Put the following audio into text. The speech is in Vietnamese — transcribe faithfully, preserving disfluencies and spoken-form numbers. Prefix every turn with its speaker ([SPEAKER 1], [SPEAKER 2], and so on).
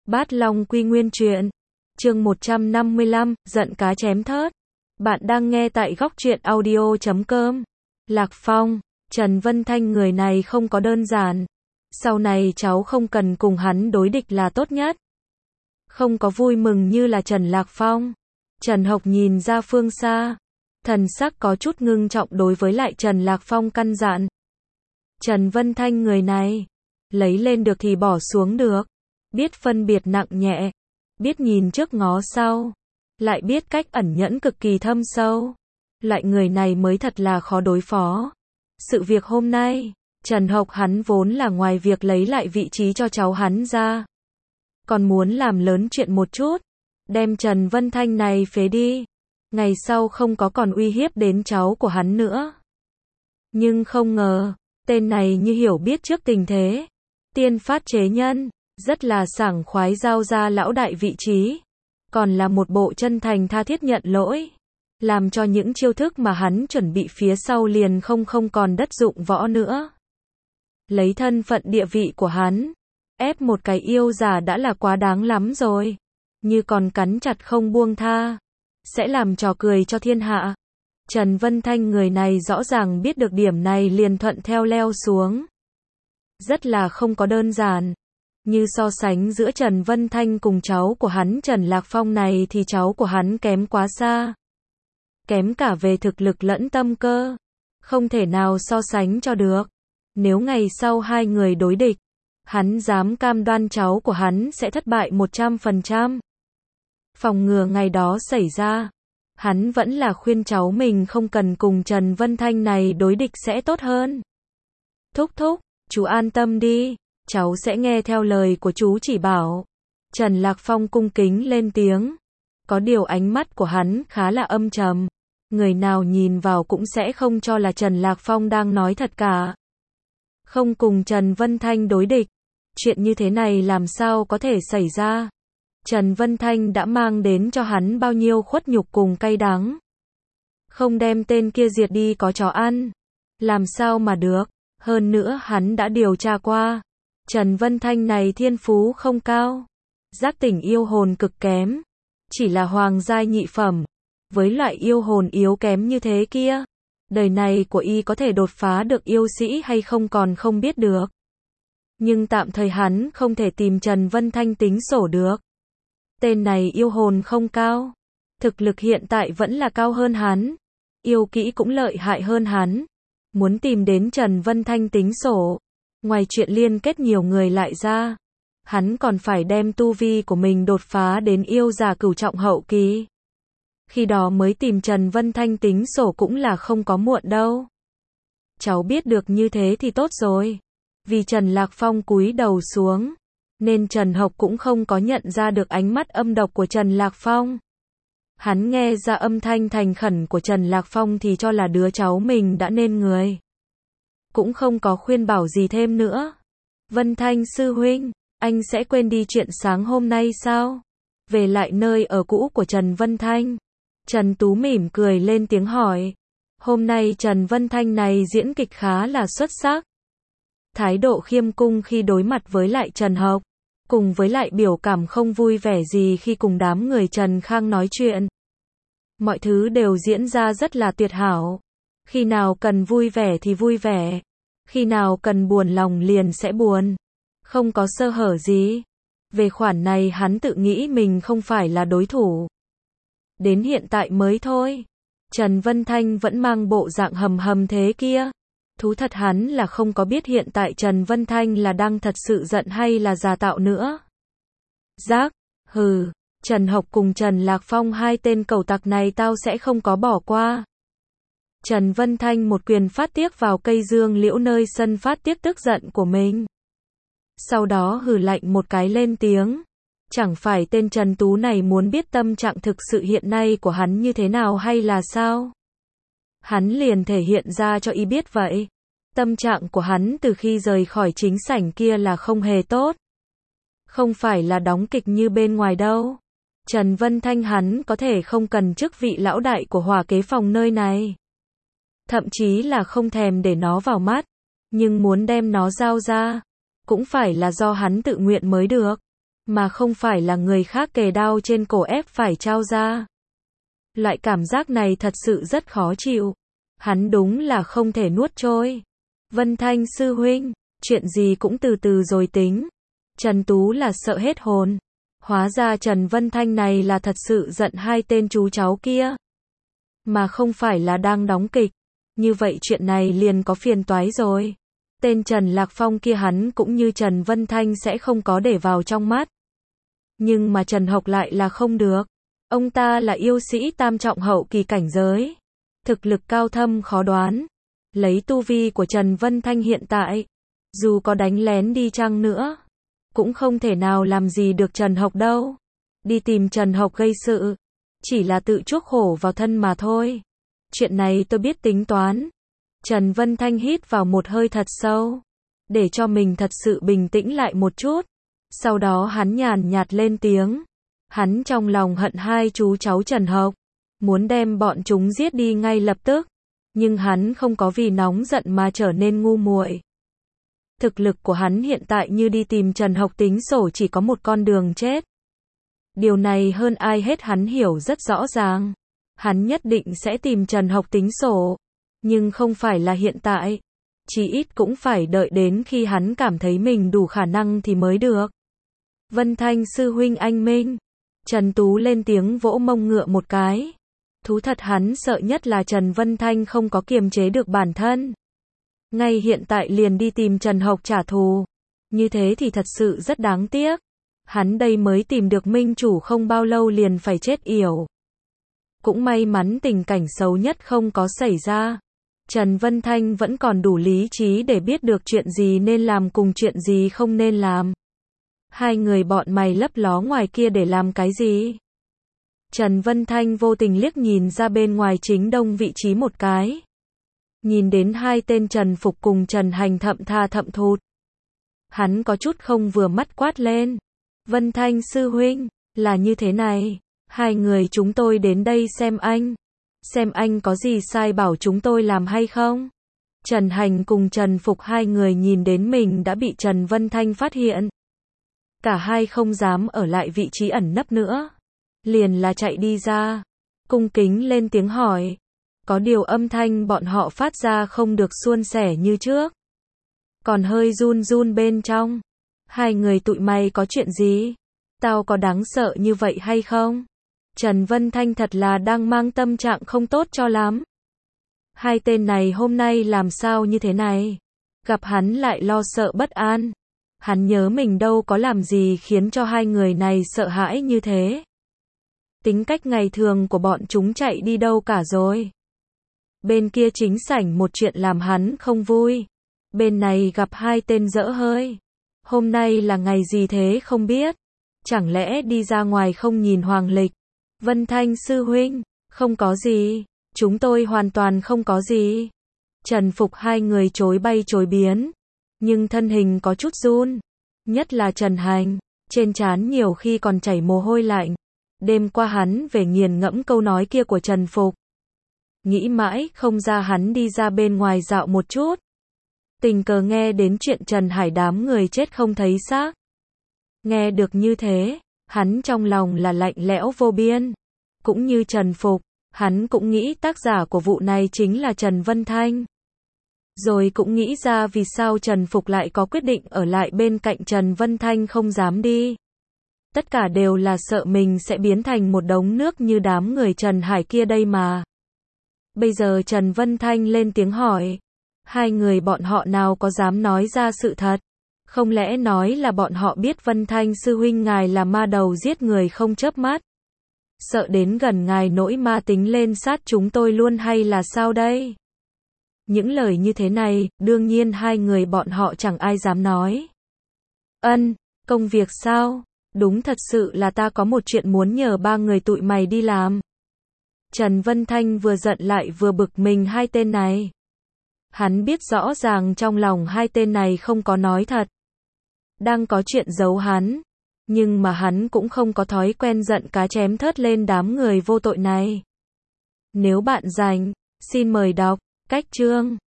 [SPEAKER 1] Bát Long Quy Nguyên Truyện, chương một trăm năm mươi lăm, giận cá chém thớt. Bạn đang nghe tại góc truyện audio chấm com. Lạc Phong, Trần Vân Thanh người này không có đơn giản. Sau này cháu không cần cùng hắn đối địch là tốt nhất. Không có vui mừng như là Trần Lạc Phong. Trần Hộc nhìn ra phương xa, thần sắc có chút ngưng trọng đối với lại Trần Lạc Phong căn dặn. Trần Vân Thanh người này, lấy lên được thì bỏ xuống được, biết phân biệt nặng nhẹ, biết nhìn trước ngó sau, lại biết cách ẩn nhẫn cực kỳ thâm sâu. Loại người này mới thật là khó đối phó. Sự việc hôm nay, Trần Hộc hắn vốn là ngoài việc lấy lại vị trí cho cháu hắn ra, còn muốn làm lớn chuyện một chút, đem Trần Vân Thanh này phế đi, ngày sau không có còn uy hiếp đến cháu của hắn nữa. Nhưng không ngờ, tên này như hiểu biết trước tình thế, tiên phát chế nhân, rất là sảng khoái giao ra lão đại vị trí, còn là một bộ chân thành tha thiết nhận lỗi, làm cho những chiêu thức mà hắn chuẩn bị phía sau liền không không còn đất dụng võ nữa. Lấy thân phận địa vị của hắn, ép một cái yêu giả đã là quá đáng lắm rồi, như còn cắn chặt không buông tha, sẽ làm trò cười cho thiên hạ. Trần Vân Thanh người này rõ ràng biết được điểm này liền thuận theo leo xuống. Rất là không có đơn giản. Như so sánh giữa Trần Vân Thanh cùng cháu của hắn Trần Lạc Phong này thì cháu của hắn kém quá xa. Kém cả về thực lực lẫn tâm cơ. Không thể nào so sánh cho được. Nếu ngày sau hai người đối địch, hắn dám cam đoan cháu của hắn sẽ thất bại một trăm phần trăm. Phòng ngừa ngày đó xảy ra, hắn vẫn là khuyên cháu mình không cần cùng Trần Vân Thanh này đối địch sẽ tốt hơn. Thúc thúc, chú an tâm đi, cháu sẽ nghe theo lời của chú chỉ bảo. Trần Lạc Phong cung kính lên tiếng. Có điều ánh mắt của hắn khá là âm trầm. Người nào nhìn vào cũng sẽ không cho là Trần Lạc Phong đang nói thật cả. Không cùng Trần Vân Thanh đối địch. Chuyện như thế này làm sao có thể xảy ra? Trần Vân Thanh đã mang đến cho hắn bao nhiêu khuất nhục cùng cay đắng. Không đem tên kia diệt đi có chó ăn. Làm sao mà được? Hơn nữa hắn đã điều tra qua. Trần Vân Thanh này thiên phú không cao. Giác tỉnh yêu hồn cực kém. Chỉ là hoàng giai nhị phẩm. Với loại yêu hồn yếu kém như thế kia, đời này của y có thể đột phá được yêu sĩ hay không còn không biết được. Nhưng tạm thời hắn không thể tìm Trần Vân Thanh tính sổ được. Tên này yêu hồn không cao. Thực lực hiện tại vẫn là cao hơn hắn. Yêu kỹ cũng lợi hại hơn hắn. Muốn tìm đến Trần Vân Thanh tính sổ, ngoài chuyện liên kết nhiều người lại ra, hắn còn phải đem tu vi của mình đột phá đến yêu giả cửu trọng hậu kỳ. Khi đó mới tìm Trần Vân Thanh tính sổ cũng là không có muộn đâu. Cháu biết được như thế thì tốt rồi. Vì Trần Lạc Phong cúi đầu xuống, nên Trần Hộc cũng không có nhận ra được ánh mắt âm độc của Trần Lạc Phong. Hắn nghe ra âm thanh thành khẩn của Trần Lạc Phong thì cho là đứa cháu mình đã nên người. Cũng không có khuyên bảo gì thêm nữa. Vân Thanh sư huynh, anh sẽ quên đi chuyện sáng hôm nay sao? Về lại nơi ở cũ của Trần Vân Thanh. Trần Tú mỉm cười lên tiếng hỏi. Hôm nay Trần Vân Thanh này diễn kịch khá là xuất sắc. Thái độ khiêm cung khi đối mặt với lại Trần Hộc, cùng với lại biểu cảm không vui vẻ gì khi cùng đám người Trần Khang nói chuyện. Mọi thứ đều diễn ra rất là tuyệt hảo. Khi nào cần vui vẻ thì vui vẻ. Khi nào cần buồn lòng liền sẽ buồn. Không có sơ hở gì. Về khoản này hắn tự nghĩ mình không phải là đối thủ. Đến hiện tại mới thôi. Trần Vân Thanh vẫn mang bộ dạng hầm hầm thế kia. Thú thật hắn là không có biết hiện tại Trần Vân Thanh là đang thật sự giận hay là giả tạo nữa. Giác, hừ, Trần Hộc cùng Trần Lạc Phong hai tên cẩu tặc này tao sẽ không có bỏ qua. Trần Vân Thanh một quyền phát tiếc vào cây dương liễu nơi sân phát tiếc tức giận của mình. Sau đó hừ lạnh một cái lên tiếng. Chẳng phải tên Trần Tú này muốn biết tâm trạng thực sự hiện nay của hắn như thế nào hay là sao? Hắn liền thể hiện ra cho y biết vậy. Tâm trạng của hắn từ khi rời khỏi chính sảnh kia là không hề tốt. Không phải là đóng kịch như bên ngoài đâu. Trần Vân Thanh hắn có thể không cần chức vị lão đại của Hỏa Kế Phòng nơi này. Thậm chí là không thèm để nó vào mắt. Nhưng muốn đem nó giao ra, cũng phải là do hắn tự nguyện mới được. mà không phải là người khác kề đao trên cổ ép phải trao ra. Loại cảm giác này thật sự rất khó chịu. Hắn đúng là không thể nuốt trôi. Vân Thanh sư huynh, chuyện gì cũng từ từ rồi tính. Trần Tú là sợ hết hồn. Hóa ra Trần Vân Thanh này là thật sự giận hai tên chú cháu kia. Mà không phải là đang đóng kịch. Như vậy chuyện này liền có phiền toái rồi. Tên Trần Lạc Phong kia hắn cũng như Trần Vân Thanh sẽ không có để vào trong mắt. Nhưng mà Trần Hộc lại là không được. Ông ta là yêu sĩ tam trọng hậu kỳ cảnh giới. Thực lực cao thâm khó đoán. Lấy tu vi của Trần Vân Thanh hiện tại, dù có đánh lén đi chăng nữa, cũng không thể nào làm gì được Trần Hộc đâu. Đi tìm Trần Hộc gây sự, chỉ là tự chuốc khổ vào thân mà thôi. Chuyện này tôi biết tính toán. Trần Vân Thanh hít vào một hơi thật sâu, để cho mình thật sự bình tĩnh lại một chút. Sau đó hắn nhàn nhạt lên tiếng. Hắn trong lòng hận hai chú cháu Trần Hộc, muốn đem bọn chúng giết đi ngay lập tức. Nhưng hắn không có vì nóng giận mà trở nên ngu muội. Thực lực của hắn hiện tại như đi tìm Trần Hộc tính sổ chỉ có một con đường chết. Điều này hơn ai hết hắn hiểu rất rõ ràng. Hắn nhất định sẽ tìm Trần Hộc tính sổ. Nhưng không phải là hiện tại. Chỉ ít cũng phải đợi đến khi hắn cảm thấy mình đủ khả năng thì mới được. Vân Thanh sư huynh anh minh. Trần Tú lên tiếng vỗ mông ngựa một cái. Thú thật hắn sợ nhất là Trần Vân Thanh không có kiềm chế được bản thân. Ngay hiện tại liền đi tìm Trần Hộc trả thù. Như thế thì thật sự rất đáng tiếc. Hắn đây mới tìm được minh chủ không bao lâu liền phải chết yểu. Cũng may mắn tình cảnh xấu nhất không có xảy ra. Trần Vân Thanh vẫn còn đủ lý trí để biết được chuyện gì nên làm cùng chuyện gì không nên làm. Hai người bọn mày lấp ló ngoài kia để làm cái gì? Trần Vân Thanh vô tình liếc nhìn ra bên ngoài chính đông vị trí một cái. Nhìn đến hai tên Trần Phục cùng Trần Hành thậm tha thậm thụt. Hắn có chút không vừa mắt quát lên. Vân Thanh sư huynh, là như thế này. Hai người chúng tôi đến đây xem anh. Xem anh có gì sai bảo chúng tôi làm hay không? Trần Hành cùng Trần Phục hai người nhìn đến mình đã bị Trần Vân Thanh phát hiện. Cả hai không dám ở lại vị trí ẩn nấp nữa. Liền là chạy đi ra. Cung kính lên tiếng hỏi. Có điều âm thanh bọn họ phát ra không được suôn sẻ như trước. Còn hơi run run bên trong. Hai người tụi mày có chuyện gì? Tao có đáng sợ như vậy hay không? Trần Vân Thanh thật là đang mang tâm trạng không tốt cho lắm. Hai tên này hôm nay làm sao như thế này? Gặp hắn lại lo sợ bất an. Hắn nhớ mình đâu có làm gì khiến cho hai người này sợ hãi như thế. Tính cách ngày thường của bọn chúng chạy đi đâu cả rồi. Bên kia chính sảnh một chuyện làm hắn không vui. Bên này gặp hai tên dỡ hơi. Hôm nay là ngày gì thế không biết. Chẳng lẽ đi ra ngoài không nhìn hoàng lịch. Vân Thanh sư huynh, không có gì. Chúng tôi hoàn toàn không có gì. Trần Phục hai người chối bay chối biến. Nhưng thân hình có chút run. Nhất là Trần Hành. Trên trán nhiều khi còn chảy mồ hôi lạnh. Đêm qua hắn về nghiền ngẫm câu nói kia của Trần Phục. Nghĩ mãi không ra hắn đi ra bên ngoài dạo một chút. Tình cờ nghe đến chuyện Trần Hải đám người chết không thấy xác. Nghe được như thế, hắn trong lòng là lạnh lẽo vô biên. Cũng như Trần Phục, hắn cũng nghĩ tác giả của vụ này chính là Trần Vân Thanh. Rồi cũng nghĩ ra vì sao Trần Phục lại có quyết định ở lại bên cạnh Trần Vân Thanh không dám đi. Tất cả đều là sợ mình sẽ biến thành một đống nước như đám người Trần Hải kia đây mà. Bây giờ Trần Vân Thanh lên tiếng hỏi. Hai người bọn họ nào có dám nói ra sự thật? Không lẽ nói là bọn họ biết Vân Thanh sư huynh ngài là ma đầu giết người không chớp mắt? Sợ đến gần ngài nỗi ma tính lên sát chúng tôi luôn hay là sao đây? Những lời như thế này, đương nhiên hai người bọn họ chẳng ai dám nói. Ân, công việc sao? Đúng thật sự là ta có một chuyện muốn nhờ ba người tụi mày đi làm. Trần Vân Thanh vừa giận lại vừa bực mình hai tên này. Hắn biết rõ ràng trong lòng hai tên này không có nói thật. Đang có chuyện giấu hắn. Nhưng mà hắn cũng không có thói quen giận cá chém thớt lên đám người vô tội này. Nếu bạn rảnh, xin mời đọc cách chương.